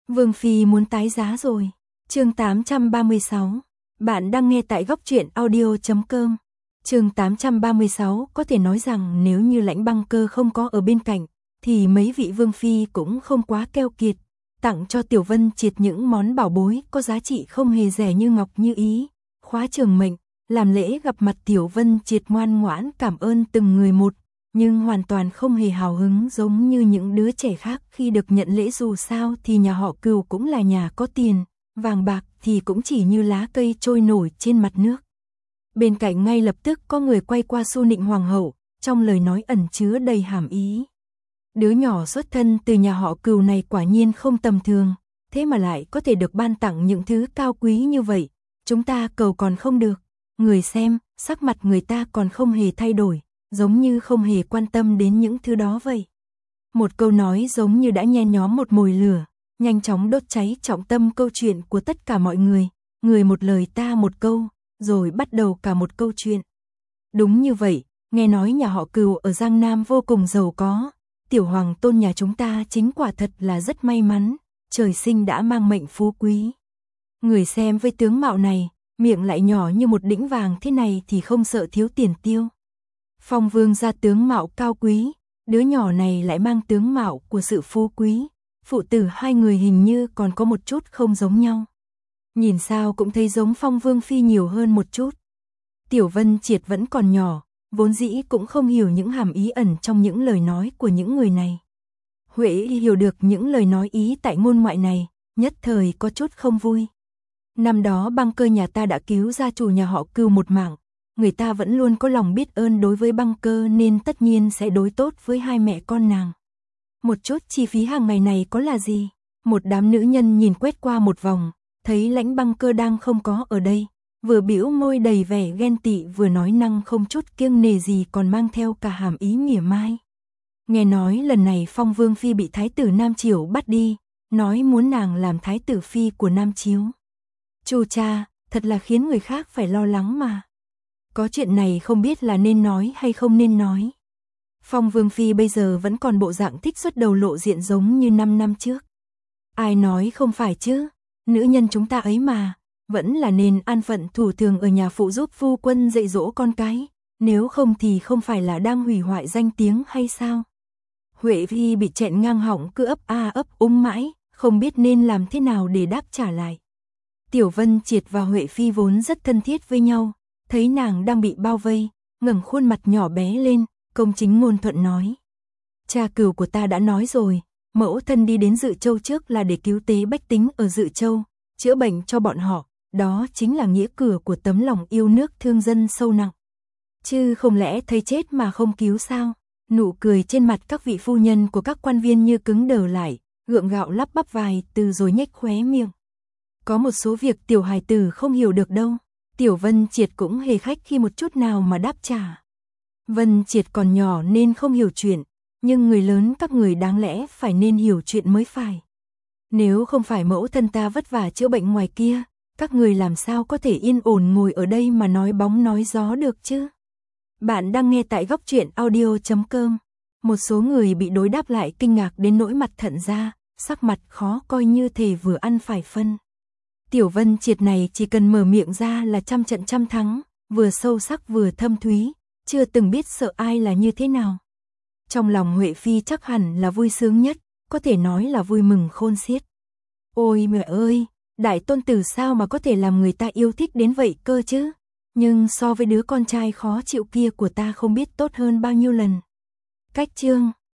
Vương Phi muốn tái giá rồi. Chương 836. Bạn đang nghe tại góc truyện audio.com. Chương 836 có thể nói rằng nếu như Lãnh Băng Cơ không có ở bên cạnh, thì mấy vị Vương Phi cũng không quá keo kiệt, tặng cho Tiểu Vân Triệt những món bảo bối có giá trị không hề rẻ như ngọc như ý, khóa trường mệnh, làm lễ gặp mặt. Tiểu Vân Triệt ngoan ngoãn cảm ơn từng người một, nhưng hoàn toàn không hề hào hứng giống như những đứa trẻ khác khi được nhận lễ. Dù sao thì nhà họ Cừu cũng là nhà có tiền, vàng bạc thì cũng chỉ như lá cây trôi nổi trên mặt nước. Bên cạnh ngay lập tức có người quay qua xu nịnh hoàng hậu, trong lời nói ẩn chứa đầy hàm ý. Đứa nhỏ xuất thân từ nhà họ Cừu này quả nhiên không tầm thường, thế mà lại có thể được ban tặng những thứ cao quý như vậy, chúng ta cầu còn không được. Người xem, sắc mặt người ta còn không hề thay đổi, giống như không hề quan tâm đến những thứ đó vậy. Một câu nói giống như đã nhen nhóm một mồi lửa, nhanh chóng đốt cháy trọng tâm câu chuyện của tất cả mọi người, người một lời ta một câu, rồi bắt đầu cả một câu chuyện. Đúng như vậy, nghe nói nhà họ Cừu ở Giang Nam vô cùng giàu có, tiểu hoàng tôn nhà chúng ta chính quả thật là rất may mắn, trời sinh đã mang mệnh phú quý. Người xem với tướng mạo này, miệng lại nhỏ như một đĩnh vàng thế này thì không sợ thiếu tiền tiêu. Phong Vương gia tướng mạo cao quý, đứa nhỏ này lại mang tướng mạo của sự phú quý, phụ tử hai người hình như còn có một chút không giống nhau. Nhìn sao cũng thấy giống Phong Vương Phi nhiều hơn một chút. Tiểu Vân Triệt vẫn còn nhỏ, vốn dĩ cũng không hiểu những hàm ý ẩn trong những lời nói của những người này. Huệ hiểu được những lời nói ý tại ngôn ngoại này, nhất thời có chút không vui. Năm đó Băng Cơ nhà ta đã cứu gia chủ nhà họ Cừu một mạng, người ta vẫn luôn có lòng biết ơn đối với Băng Cơ nên tất nhiên sẽ đối tốt với hai mẹ con nàng. Một chút chi phí hàng ngày này có là gì? Một đám nữ nhân nhìn quét qua một vòng, thấy Lãnh Băng Cơ đang không có ở đây, vừa bĩu môi đầy vẻ ghen tị vừa nói năng không chút kiêng nể gì còn mang theo cả hàm ý mỉa mai. Nghe nói lần này Phong Vương Phi bị Thái tử Nam Chiếu bắt đi, nói muốn nàng làm Thái tử Phi của Nam Chiếu. Chu cha, thật là khiến người khác phải lo lắng mà. Có chuyện này không biết là nên nói hay không nên nói. Phong Vương Phi bây giờ vẫn còn bộ dạng thích xuất đầu lộ diện giống như 5 năm trước. Ai nói không phải chứ, nữ nhân chúng ta ấy mà, vẫn là nên an phận thủ thường ở nhà phụ giúp phu quân dạy dỗ con cái, nếu không thì không phải là đang hủy hoại danh tiếng hay sao? Huệ Phi bị chẹn ngang họng cứ ấp a ấp úng mãi, không biết nên làm thế nào để đáp trả lại. Tiểu Vân Triệt và Huệ Phi vốn rất thân thiết với nhau, thấy nàng đang bị bao vây, ngẩng khuôn mặt nhỏ bé lên, công chính ngôn thuận nói. Cha Cừu của ta đã nói rồi, mẫu thân đi đến Dự Châu trước là để cứu tế bách tính ở Dự Châu, chữa bệnh cho bọn họ, đó chính là nghĩa cử của tấm lòng yêu nước thương dân sâu nặng. Chứ không lẽ thấy chết mà không cứu sao? Nụ cười trên mặt các vị phu nhân của các quan viên như cứng đờ lại, gượng gạo lắp bắp vài từ rồi nhếch khóe miệng. Có một số việc tiểu hài tử không hiểu được đâu. Tiểu Vân Triệt cũng hề khách khi một chút nào mà đáp trả. Vân Triệt còn nhỏ nên không hiểu chuyện, nhưng người lớn các người đáng lẽ phải nên hiểu chuyện mới phải. Nếu không phải mẫu thân ta vất vả chữa bệnh ngoài kia, các người làm sao có thể yên ổn ngồi ở đây mà nói bóng nói gió được chứ? Bạn đang nghe tại góc truyện audio.com. Một số người bị đối đáp lại kinh ngạc đến nỗi mặt thận ra, sắc mặt khó coi như thể vừa ăn phải phân. Tiểu Vân Triệt này chỉ cần mở miệng ra là trăm trận trăm thắng, vừa sâu sắc vừa thâm thúy, chưa từng biết sợ ai là như thế nào. Trong lòng Huệ Phi chắc hẳn là vui sướng nhất, có thể nói là vui mừng khôn xiết. Ôi mẹ ơi, đại tôn tử sao mà có thể làm người ta yêu thích đến vậy cơ chứ? Nhưng so với đứa con trai khó chịu kia của ta không biết tốt hơn bao nhiêu lần. Cách chương